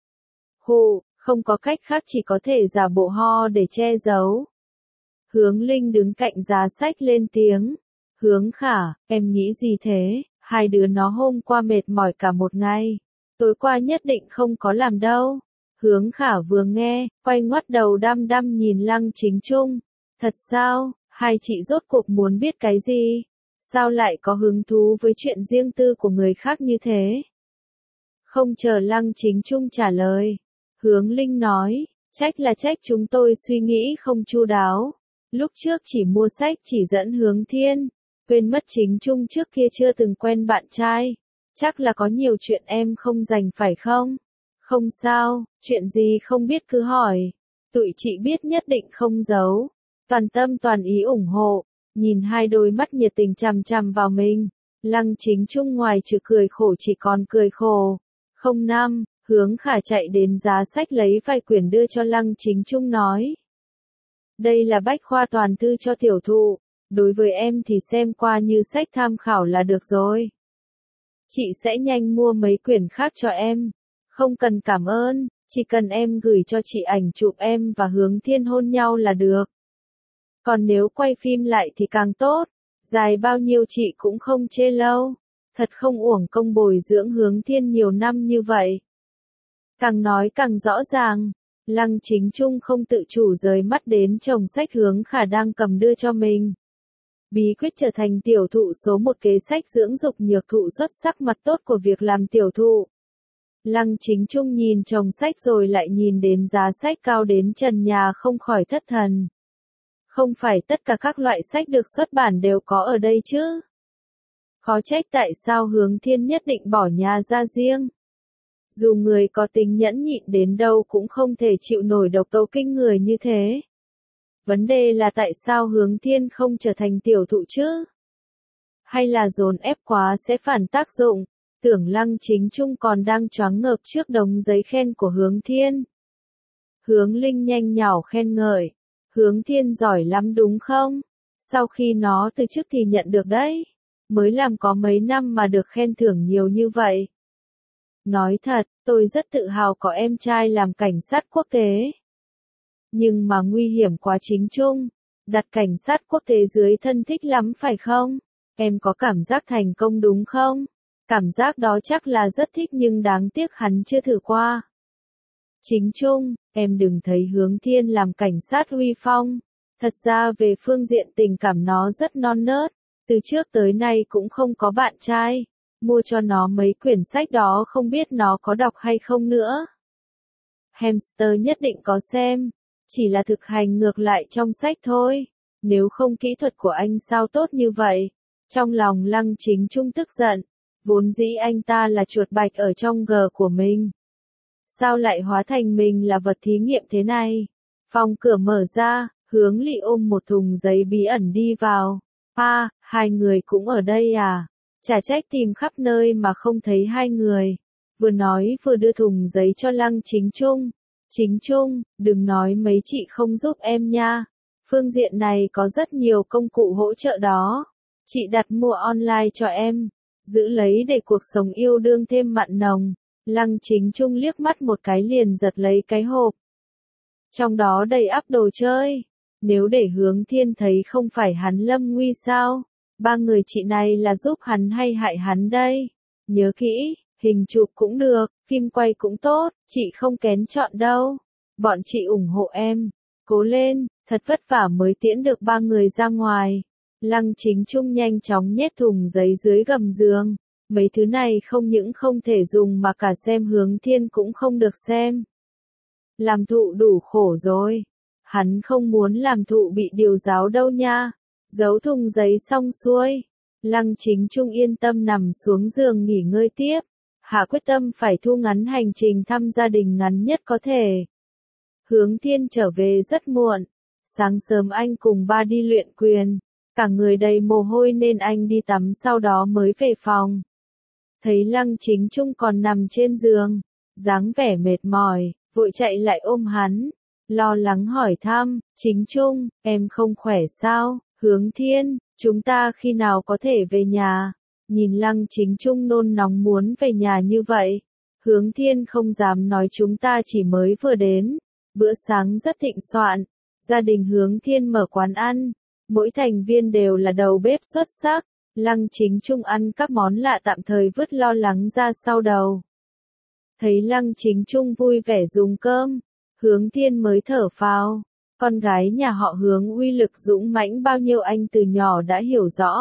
Hù, không có cách khác chỉ có thể giả bộ ho để che giấu. Hướng Linh đứng cạnh giá sách lên tiếng. Hướng Khả, em nghĩ gì thế? Hai đứa nó hôm qua mệt mỏi cả một ngày. Tối qua nhất định không có làm đâu. Hướng Khả vừa nghe, quay ngoắt đầu đăm đăm nhìn Lăng Chính Trung. Thật sao? Hai chị rốt cuộc muốn biết cái gì? Sao lại có hứng thú với chuyện riêng tư của người khác như thế? Không chờ Lăng Chính Trung trả lời. Hướng Linh nói, trách là trách chúng tôi suy nghĩ không chu đáo. Lúc trước chỉ mua sách chỉ dẫn Hướng Thiên. Quên mất chính Trung trước kia chưa từng quen bạn trai. Chắc là có nhiều chuyện em không dành phải không? Không sao, chuyện gì không biết cứ hỏi. Tụi chị biết nhất định không giấu. Toàn tâm toàn ý ủng hộ. Nhìn hai đôi mắt nhiệt tình chằm chằm vào mình. Lăng Chính Trung ngoài trừ cười khổ chỉ còn cười khổ. 05, Hướng Khả chạy đến giá sách lấy vài quyển đưa cho Lăng Chính Trung nói. Đây là bách khoa toàn thư cho tiểu thụ. Đối với em thì xem qua như sách tham khảo là được rồi. Chị sẽ nhanh mua mấy quyển khác cho em. Không cần cảm ơn, chỉ cần em gửi cho chị ảnh chụp em và Hướng Thiên hôn nhau là được. Còn nếu quay phim lại thì càng tốt. Dài bao nhiêu chị cũng không chê lâu. Thật không uổng công bồi dưỡng Hướng Thiên nhiều năm như vậy. Càng nói càng rõ ràng. Lăng Chính Trung không tự chủ rời mắt đến chồng sách Hướng Khả đang cầm đưa cho mình. Bí quyết trở thành tiểu thụ số 1 kế sách dưỡng dục nhược thụ xuất sắc mặt tốt của việc làm tiểu thụ. Lăng Chính Trung nhìn chồng sách rồi lại nhìn đến giá sách cao đến trần nhà không khỏi thất thần. Không phải tất cả các loại sách được xuất bản đều có ở đây chứ. Khó trách tại sao Hướng Thiên nhất định bỏ nhà ra riêng. Dù người có tính nhẫn nhịn đến đâu cũng không thể chịu nổi độc tố kinh người như thế. Vấn đề là tại sao Hướng Thiên không trở thành tiểu thụ chứ? Hay là dồn ép quá sẽ phản tác dụng? Tưởng Lăng Chính Trung còn đang choáng ngợp trước đống giấy khen của Hướng Thiên. Hướng Linh nhanh nhảu khen ngợi. Hướng Thiên giỏi lắm đúng không? Sau khi nó từ chức thì nhận được đấy. Mới làm có mấy năm mà được khen thưởng nhiều như vậy. Nói thật, tôi rất tự hào có em trai làm cảnh sát quốc tế. Nhưng mà nguy hiểm quá Chính Trung. Đặt cảnh sát quốc tế dưới thân thích lắm phải không? Em có cảm giác thành công đúng không? Cảm giác đó chắc là rất thích nhưng đáng tiếc hắn chưa thử qua. Chính Trung, em đừng thấy Hướng Thiên làm cảnh sát uy phong. Thật ra về phương diện tình cảm nó rất non nớt. Từ trước tới nay cũng không có bạn trai. Mua cho nó mấy quyển sách đó không biết nó có đọc hay không nữa. Hamster nhất định có xem. Chỉ là thực hành ngược lại trong sách thôi. Nếu không kỹ thuật của anh sao tốt như vậy? Trong lòng Lăng Chính Trung tức giận. Vốn dĩ anh ta là chuột bạch ở trong G của mình. Sao lại hóa thành mình là vật thí nghiệm thế này? Phòng cửa mở ra, Hướng Lị ôm một thùng giấy bí ẩn đi vào. Hai người cũng ở đây à? Chả trách tìm khắp nơi mà không thấy hai người. Vừa nói vừa đưa thùng giấy cho Lăng Chính Trung. Chính Trung, đừng nói mấy chị không giúp em nha. Phương diện này có rất nhiều công cụ hỗ trợ đó. Chị đặt mua online cho em. Giữ lấy để cuộc sống yêu đương thêm mặn nồng. Lăng Chính Trung liếc mắt một cái liền giật lấy cái hộp. Trong đó đầy ắp đồ chơi. Nếu để Hướng Thiên thấy không phải hắn lâm nguy sao? Ba người chị này là giúp hắn hay hại hắn đây? Nhớ kỹ, hình chụp cũng được, phim quay cũng tốt, chị không kén chọn đâu. Bọn chị ủng hộ em. Cố lên, thật vất vả mới tiễn được ba người ra ngoài. Lăng Chính Trung nhanh chóng nhét thùng giấy dưới gầm giường. Mấy thứ này không những không thể dùng mà cả xem Hướng Thiên cũng không được xem. Làm thụ đủ khổ rồi. Hắn không muốn làm thụ bị điều giáo đâu nha. Giấu thùng giấy xong xuôi. Lăng Chính Trung yên tâm nằm xuống giường nghỉ ngơi tiếp. Hạ quyết tâm phải thu ngắn hành trình thăm gia đình ngắn nhất có thể. Hướng Thiên trở về rất muộn. Sáng sớm anh cùng ba đi luyện quyền. Cả người đầy mồ hôi nên anh đi tắm sau đó mới về phòng. Thấy Lăng Chính Trung còn nằm trên giường. Dáng vẻ mệt mỏi, vội chạy lại ôm hắn. Lo lắng hỏi thăm, Chính Trung, em không khỏe sao? Hướng Thiên, chúng ta khi nào có thể về nhà? Nhìn Lăng Chính Trung nôn nóng muốn về nhà như vậy. Hướng Thiên không dám nói chúng ta chỉ mới vừa đến. Bữa sáng rất thịnh soạn. Gia đình Hướng Thiên mở quán ăn. Mỗi thành viên đều là đầu bếp xuất sắc. Lăng Chính Trung ăn các món lạ tạm thời vứt lo lắng ra sau đầu. Thấy Lăng Chính Trung vui vẻ dùng cơm. Hướng Thiên mới thở phào. Con gái nhà họ Hướng uy lực dũng mãnh bao nhiêu anh từ nhỏ đã hiểu rõ.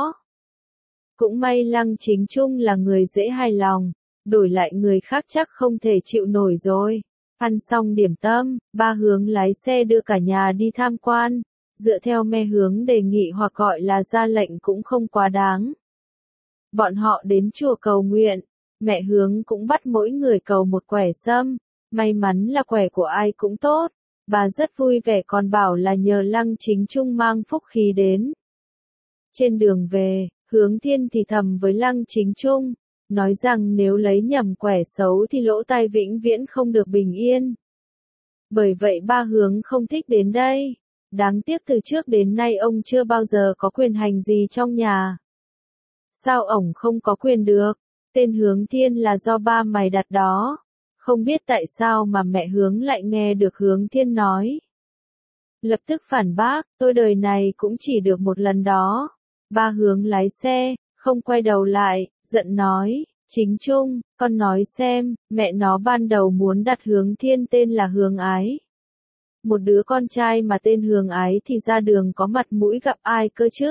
Cũng may Lăng Chính Trung là người dễ hài lòng. Đổi lại người khác chắc không thể chịu nổi rồi. Ăn xong điểm tâm, ba Hướng lái xe đưa cả nhà đi tham quan. Dựa theo mẹ hướng đề nghị hoặc gọi là ra lệnh cũng không quá đáng. Bọn họ đến chùa cầu nguyện, mẹ hướng cũng bắt mỗi người cầu một quẻ sâm, may mắn là quẻ của ai cũng tốt, bà rất vui vẻ còn bảo là nhờ Lăng Chính Trung mang phúc khí đến. Trên đường về, Hướng Thiên thì thầm với Lăng Chính Trung, nói rằng nếu lấy nhầm quẻ xấu thì lỗ tai vĩnh viễn không được bình yên. Bởi vậy ba Hướng không thích đến đây. Đáng tiếc từ trước đến nay ông chưa bao giờ có quyền hành gì trong nhà. Sao ổng không có quyền được? Tên Hướng Thiên là do ba mày đặt đó. Không biết tại sao mà mẹ Hướng lại nghe được Hướng Thiên nói. Lập tức phản bác, tôi đời này cũng chỉ được một lần đó. Ba Hướng lái xe, không quay đầu lại, giận nói, Chính Trung, con nói xem, mẹ nó ban đầu muốn đặt Hướng Thiên tên là Hướng Ái. Một đứa con trai mà tên Hướng Ái thì ra đường có mặt mũi gặp ai cơ chứ?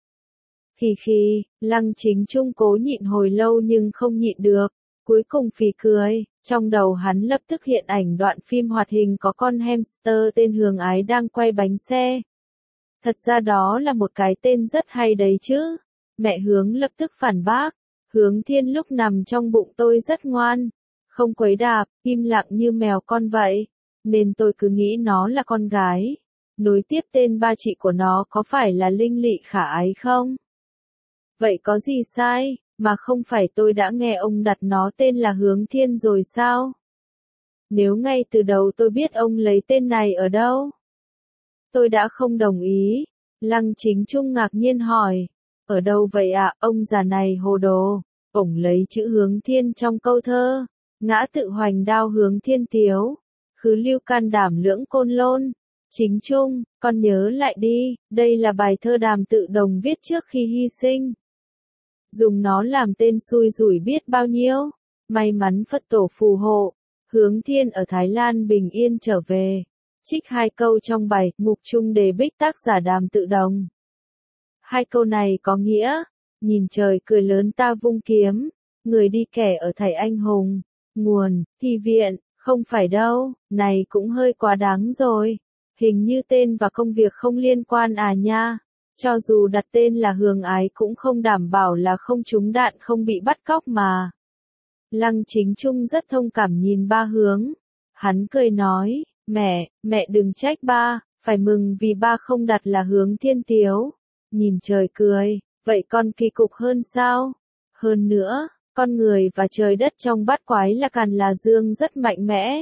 Khi, Lăng Chính Trung cố nhịn hồi lâu nhưng không nhịn được, cuối cùng phì cười, trong đầu hắn lập tức hiện ảnh đoạn phim hoạt hình có con hamster tên Hướng Ái đang quay bánh xe. Thật ra đó là một cái tên rất hay đấy chứ. Mẹ Hướng lập tức phản bác, Hướng Thiên lúc nằm trong bụng tôi rất ngoan, không quấy đạp, im lặng như mèo con vậy, nên tôi cứ nghĩ nó là con gái. Nối tiếp tên ba chị của nó có phải là Linh Lị Khả Ái không? Vậy có gì sai, mà không phải tôi đã nghe ông đặt nó tên là Hướng Thiên rồi sao? Nếu ngay từ đầu tôi biết ông lấy tên này ở đâu? Tôi đã không đồng ý. Lăng Chính Trung ngạc nhiên hỏi. Ở đâu vậy ạ, ông già này hồ đồ. Ổng lấy chữ Hướng Thiên trong câu thơ. Ngã tự hoành đao hướng thiên tiếu. Khứ lưu can đảm lưỡng côn lôn. Chính Trung, con nhớ lại đi, đây là bài thơ Đàm Tự Đồng viết trước khi hy sinh. Dùng nó làm tên xui rủi biết bao nhiêu. May mắn Phật tổ phù hộ. Hướng Thiên ở Thái Lan bình yên trở về. Trích hai câu trong bài Mục Trung Đề Bích tác giả Đàm Tự Đồng. Hai câu này có nghĩa, nhìn trời cười lớn ta vung kiếm, người đi kẻ ở thảy anh hùng, nguồn, thi viện, không phải đâu, này cũng hơi quá đáng rồi, hình như tên và công việc không liên quan à nha, cho dù đặt tên là Hướng Ái cũng không đảm bảo là không trúng đạn không bị bắt cóc mà. Lăng Chính Trung rất thông cảm nhìn ba Hướng, hắn cười nói, mẹ đừng trách ba, phải mừng vì ba không đặt là Hướng Thiên Tiếu. Nhìn trời cười, vậy con kỳ cục hơn sao? Hơn nữa, con người và trời đất trong bát quái là Càn là Dương rất mạnh mẽ.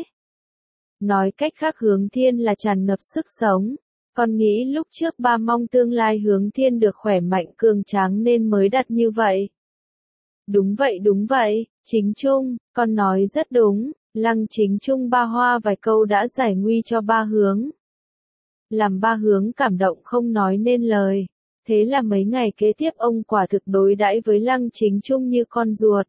Nói cách khác Hướng Thiên là tràn ngập sức sống. Con nghĩ lúc trước ba mong tương lai Hướng Thiên được khỏe mạnh cường tráng nên mới đặt như vậy. Đúng vậy, Chính Trung, con nói rất đúng. Lăng Chính Trung ba hoa vài câu đã giải nguy cho ba Hướng. Làm ba Hướng cảm động không nói nên lời. Thế là mấy ngày kế tiếp ông quả thực đối đãi với Lăng Chính Trung như con ruột.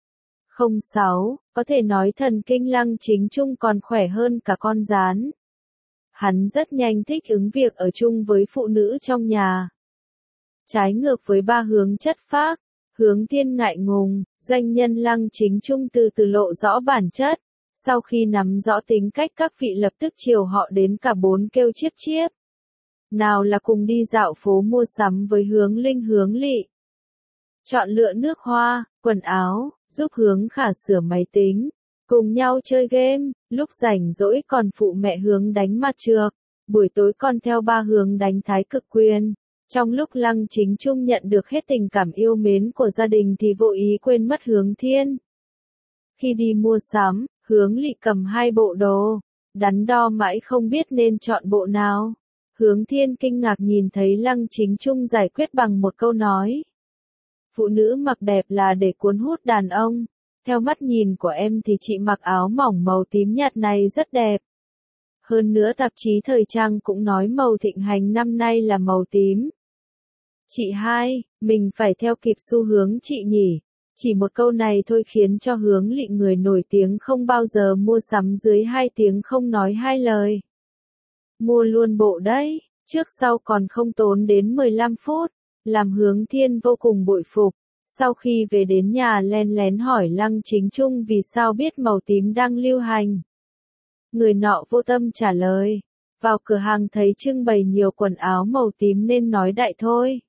06, có thể nói thần kinh Lăng Chính Trung còn khỏe hơn cả con gián. Hắn rất nhanh thích ứng việc ở chung với phụ nữ trong nhà. Trái ngược với ba Hướng chất phác, Hướng Thiên ngại ngùng, doanh nhân Lăng Chính Trung từ từ lộ rõ bản chất. Sau khi nắm rõ tính cách các vị lập tức chiều họ đến cả bốn kêu chiếp chiếp. Nào là cùng đi dạo phố mua sắm với Hướng Linh Hướng Lị. Chọn lựa nước hoa, quần áo, giúp Hướng Khả sửa máy tính. Cùng nhau chơi game, lúc rảnh rỗi còn phụ mẹ Hướng đánh mặt trược. Buổi tối còn theo ba Hướng đánh thái cực quyền. Trong lúc Lăng Chính Trung nhận được hết tình cảm yêu mến của gia đình thì vô ý quên mất Hướng Thiên. Khi đi mua sắm, Hướng Lị cầm hai bộ đồ. Đắn đo mãi không biết nên chọn bộ nào. Hướng Thiên kinh ngạc nhìn thấy Lăng Chính Trung giải quyết bằng một câu nói. Phụ nữ mặc đẹp là để cuốn hút đàn ông. Theo mắt nhìn của em thì chị mặc áo mỏng màu tím nhạt này rất đẹp. Hơn nữa tạp chí thời trang cũng nói màu thịnh hành năm nay là màu tím. Chị hai, mình phải theo kịp xu hướng chị nhỉ. Chỉ một câu này thôi khiến cho Hướng Lị người nổi tiếng không bao giờ mua sắm dưới 2 tiếng không nói hai lời. Mua luôn bộ đấy, trước sau còn không tốn đến 15 phút, làm Hướng Thiên vô cùng bội phục. Sau khi về đến nhà len lén hỏi Lăng Chính Trung vì sao biết màu tím đang lưu hành. Người nọ vô tâm trả lời, Vào cửa hàng thấy trưng bày nhiều quần áo màu tím nên nói đại thôi.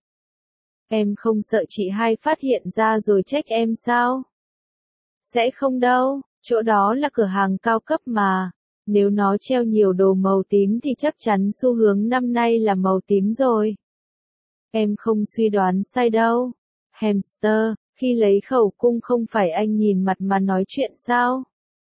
Em không sợ chị hai phát hiện ra rồi trách em sao? Sẽ không đâu, chỗ đó là cửa hàng cao cấp mà. Nếu nó treo nhiều đồ màu tím thì chắc chắn xu hướng năm nay là màu tím rồi. Em không suy đoán sai đâu. Hamster, khi lấy khẩu cung không phải anh nhìn mặt mà nói chuyện sao?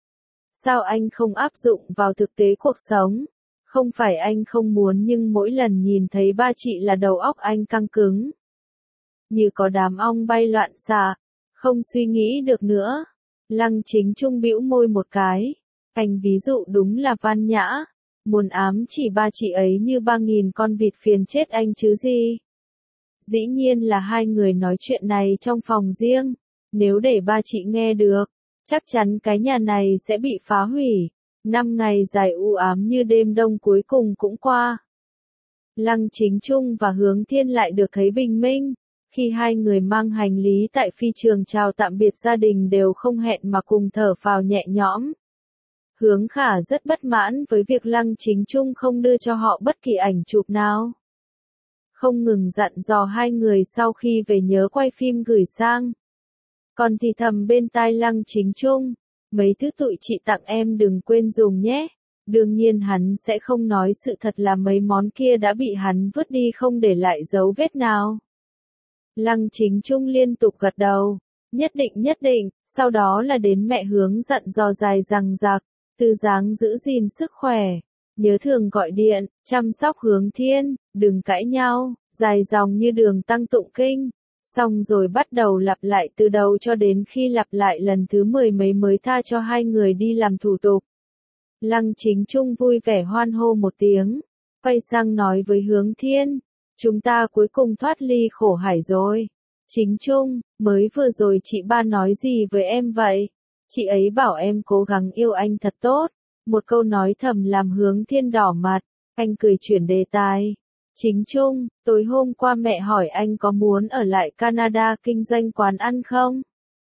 Sao anh không áp dụng vào thực tế cuộc sống? Không phải anh không muốn nhưng mỗi lần nhìn thấy ba chị là đầu óc anh căng cứng. Như có đám ong bay loạn xạ, không suy nghĩ được nữa. Lăng Chính Trung bĩu môi một cái. Anh ví dụ đúng là văn nhã. Muốn ám chỉ ba chị ấy như 3.000 con vịt phiền chết anh chứ gì. Dĩ nhiên là hai người nói chuyện này trong phòng riêng. Nếu để ba chị nghe được, chắc chắn cái nhà này sẽ bị phá hủy. 5 ngày dài u ám như đêm đông cuối cùng cũng qua. Lăng Chính Trung và Hướng Thiên lại được thấy bình minh. Khi hai người mang hành lý tại phi trường chào tạm biệt gia đình đều không hẹn mà cùng thở phào nhẹ nhõm. Hướng Khả rất bất mãn với việc Lăng Chính Trung không đưa cho họ bất kỳ ảnh chụp nào. Không ngừng dặn dò hai người sau khi về nhớ quay phim gửi sang. Còn thì thầm bên tai Lăng Chính Trung, mấy thứ tụi chị tặng em đừng quên dùng nhé. Đương nhiên hắn sẽ không nói sự thật là mấy món kia đã bị hắn vứt đi không để lại dấu vết nào. Lăng Chính Trung liên tục gật đầu, nhất định, sau đó là đến mẹ Hướng dặn dò dài dằng dặc, Tư Dáng giữ gìn sức khỏe, nhớ thường gọi điện, chăm sóc Hướng Thiên, đừng cãi nhau, dài dòng như đường tăng tụng kinh. Xong rồi bắt đầu lặp lại từ đầu cho đến khi lặp lại lần thứ 10 mấy mới tha cho hai người đi làm thủ tục. Lăng Chính Trung vui vẻ hoan hô một tiếng, quay sang nói với Hướng Thiên, chúng ta cuối cùng thoát ly khổ hải rồi. Chính Trung, mới vừa rồi chị ba nói gì với em vậy? Chị ấy bảo em cố gắng yêu anh thật tốt. Một câu nói thầm làm Hướng Thiên đỏ mặt, anh cười chuyển đề tài. Chính Trung, tối hôm qua mẹ hỏi anh có muốn ở lại Canada kinh doanh quán ăn không?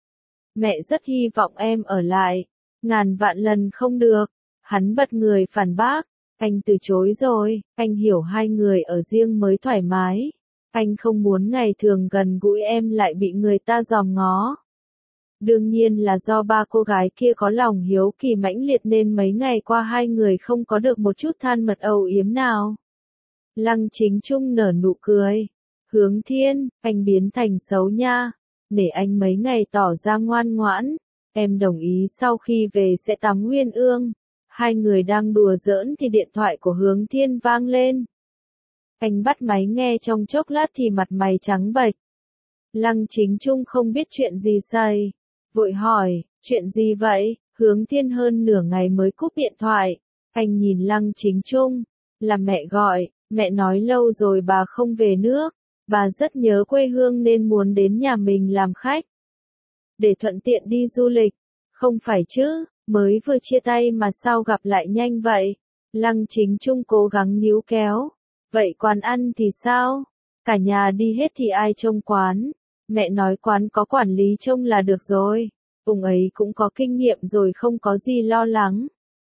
Mẹ rất hy vọng em ở lại. Ngàn vạn lần không được. Hắn bật người phản bác. Anh từ chối rồi, anh hiểu hai người ở riêng mới thoải mái. Anh không muốn ngày thường gần gũi em lại bị người ta dòm ngó. Đương nhiên là do ba cô gái kia có lòng hiếu kỳ mãnh liệt nên mấy ngày qua hai người không có được một chút than mật âu yếm nào. Lăng Chính Trung nở nụ cười. Hướng Thiên, anh biến thành xấu nha. Để anh mấy ngày tỏ ra ngoan ngoãn. Em đồng ý sau khi về sẽ tắm Nguyên Ương. Hai người đang đùa giỡn thì điện thoại của Hướng Thiên vang lên. Anh bắt máy nghe trong chốc lát thì mặt mày trắng bệch. Lăng Chính Trung không biết chuyện gì xảy. Vội hỏi, chuyện gì vậy? Hướng Thiên hơn nửa ngày mới cúp điện thoại. Anh nhìn Lăng Chính Trung. Là mẹ gọi, mẹ nói lâu rồi bà không về nước. Bà rất nhớ quê hương nên muốn đến nhà mình làm khách. Để thuận tiện đi du lịch. Không phải chứ, mới vừa chia tay mà sao gặp lại nhanh vậy? Lăng Chính Trung cố gắng níu kéo. Vậy quán ăn thì sao? Cả nhà đi hết thì ai trông quán? Mẹ nói quán có quản lý trông là được rồi. Ông ấy cũng có kinh nghiệm rồi không có gì lo lắng.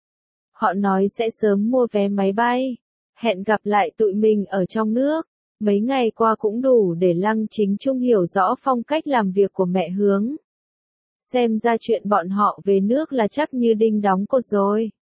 Họ nói sẽ sớm mua vé máy bay. Hẹn gặp lại tụi mình ở trong nước. Mấy ngày qua cũng đủ để Lăng Chính Trung hiểu rõ phong cách làm việc của mẹ Hướng. Xem ra chuyện bọn họ về nước là chắc như đinh đóng cột rồi.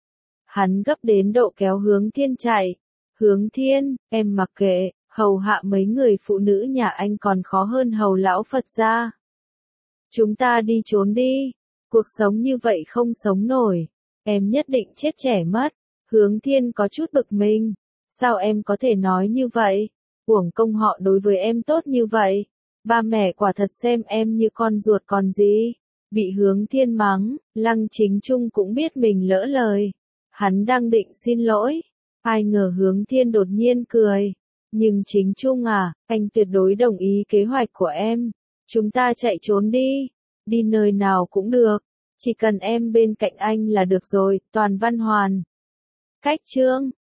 Hắn gấp đến độ kéo Hướng Thiên chạy. Hướng Thiên, em mặc kệ, hầu hạ mấy người phụ nữ nhà anh còn khó hơn hầu lão Phật gia. Chúng ta đi trốn đi. Cuộc sống như vậy không sống nổi. Em nhất định chết trẻ mất. Hướng Thiên có chút bực mình. Sao em có thể nói như vậy? Uổng công họ đối với em tốt như vậy. Ba mẹ quả thật xem em như con ruột còn gì. Bị Hướng Thiên mắng, Lăng Chính Trung cũng biết mình lỡ lời. Hắn đang định xin lỗi. Ai ngờ Hướng Thiên đột nhiên cười. Nhưng Chính Trung à, anh tuyệt đối đồng ý kế hoạch của em. Chúng ta chạy trốn đi. Đi nơi nào cũng được. Chỉ cần em bên cạnh anh là được rồi, Toàn Văn Hoàn. Cách chương